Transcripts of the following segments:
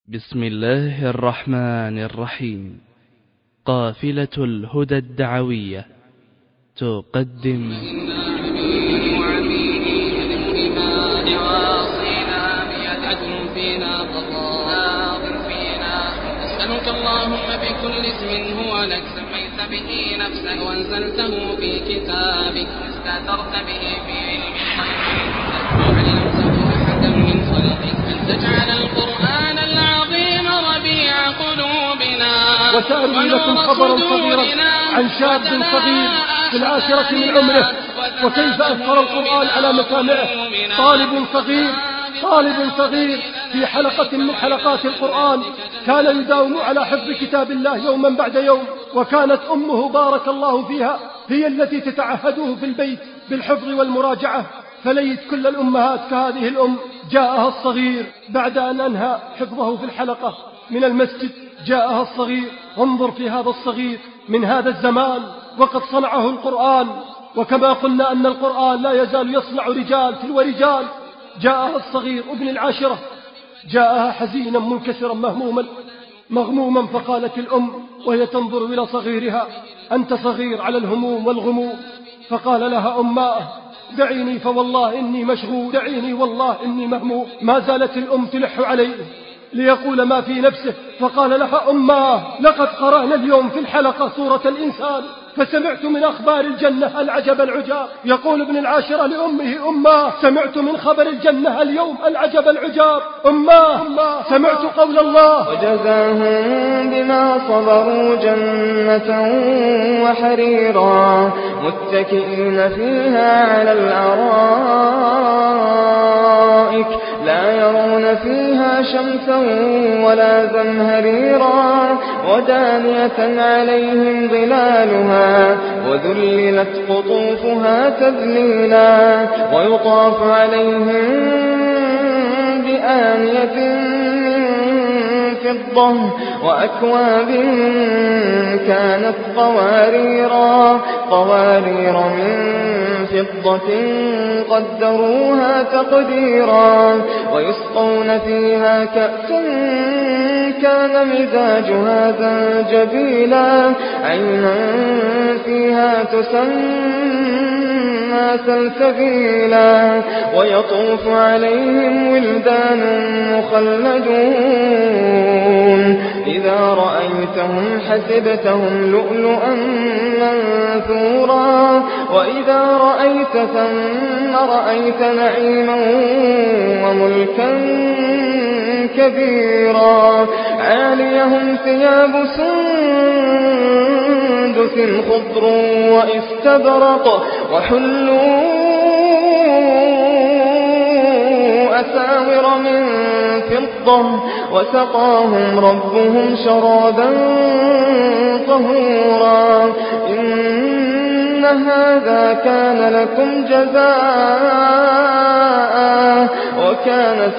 بسم الله الرحمن الرحيم. قافلة الهدى الدعوية تقدم نسألك اللهم بكل اسم هو لك سميت به نفسك وانزلته في كتابك واستأثرت به في علم وعلمته أحدا من خلقك أن تجعل القرآن العظيم ربيع قلوبنا وسأروي لكم خبرا صغيرا عن شاب صغير في العاشرة من عمره، وكيف أثر القرآن على مسامعه. طالب صغير في حلقة من حلقات القرآن كان يداوم على حفظ كتاب الله يوما بعد يوم، وكانت أمه بارك الله فيها هي التي تتعهده في البيت بالحفظ والمراجعة. فليت كل الأمهات كهذه الأم. جاءها الصغير بعد أن أنهى حفظه في الحلقة من المسجد، جاءها الصغير. انظر في هذا الصغير من هذا الزمان وقد صنعه القرآن، وكما قلنا أن القرآن لا يزال يصنع رجال تلو رجال. جاءها الصغير ابن العاشرة، جاءها حزينا منكسرا مغموما، فقالت الأم وهي تنظر إلى صغيرها: أنت صغير على الهموم والغموم. فقال لها: أماه دعيني فوالله إني مشغول، دعيني والله إني مهموم. ما زالت الأم تلح عليه ليقول ما في نفسه، فقال لها: أماه لقد قرأنا اليوم في الحلقة سورة الإنسان، فسمعت من أخبار الجنة العجب العجاب. يقول ابن العاشرة لأمه: أماه سمعت من خبر الجنة اليوم العجب العجاب. أماه سمعت قول الله: وجزاهم بما صبروا جنة وحريرا متكئين فيها على الأرائك لا يرون فيها شمسا ولا زمهريرا ودانية عليهم ظلالها وذللت قطوفها تذليلا ويطاف عليهم بآنية من فضة وأكواب كانت قوارير من فضة قدروها تقديرا ويسقون فيها كأسا كان مزاجها زنجبيلا عينا فيها تسمى سلسبيلا ويطوف عليهم ولدان مخلدون إذا رأيتهم حسبتهم لؤلؤا منثورا وإذا رأيت ثم رأيت نعيما وملكا كبيرا عاليهم ثياب سندس خضر واستبرق وحلوا أساور من فضة وسقاهم ربهم شرابا طهورا إن هذا كان لكم جزاء وكان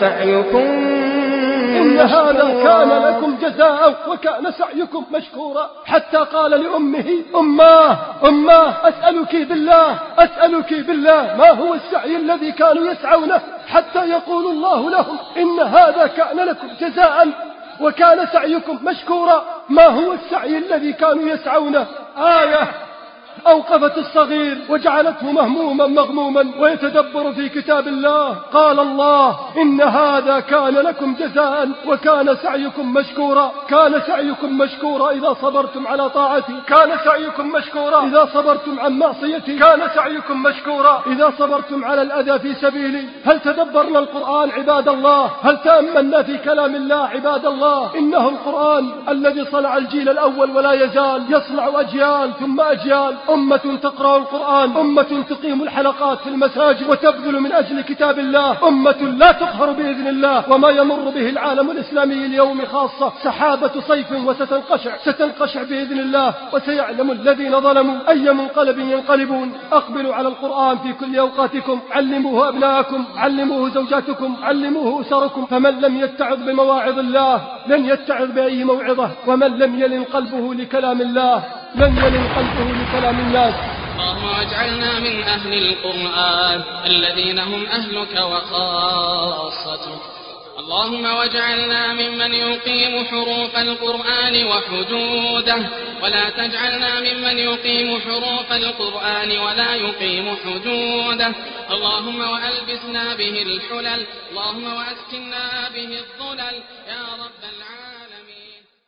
سعيكم مشكورا حتى قال لأمه: أماه أسألك بالله ما هو السعي الذي كانوا يسعونه حتى يقول الله لهم إن هذا كان لكم جزاء وكان سعيكم مشكورا؟ ما هو السعي الذي كانوا يسعونه؟ آية أوقفت الصغير وجعلته مغموما ويتدبر في كتاب الله. قال الله: إن هذا كان لكم جزاء وكان سعيكم مشكورا. كان سعيكم مشكورا إذا صبرتم على طاعتي، كان سعيكم مشكورا إذا صبرتم عن معصيتي، كان سعيكم مشكورا إذا صبرتم على الأذى في سبيلي. هل تدبرنا القرآن عباد الله؟ هل تأملنا في كلام الله عباد الله؟ إنه القرآن الذي صنع الجيل الأول ولا يزال يصنع أجيال ثم أجيال. أمة تقرأ القرآن، أمة تقيم الحلقات في المساجد وتبذل من أجل كتاب الله، أمة لا تقهر بإذن الله. وما يمر به العالم الإسلامي اليوم خاصة سحابة صيف ستنقشع بإذن الله، وسيعلم الذين ظلموا أي منقلب ينقلبون. أقبلوا على القرآن في كل أوقاتكم، علموه أبناءكم، علموه زوجاتكم، علموه أسركم. فمن لم يتعظ بمواعظ الله لن يتعظ بأي موعظة، ومن لم يلن قلبه لكلام الله لن يلن قلبه لكلام الناس. اللهم اجعلنا من أهل القرآن الذين هم أهلك وخاصتك. اللهم واجعلنا ممن يقيم حروف القرآن وحدوده، ولا تجعلنا ممن يقيم حروف القرآن ولا يقيم حدوده. اللهم وألبسنا به الحلل، اللهم وأسكننا به الظلل يا رب العالمين.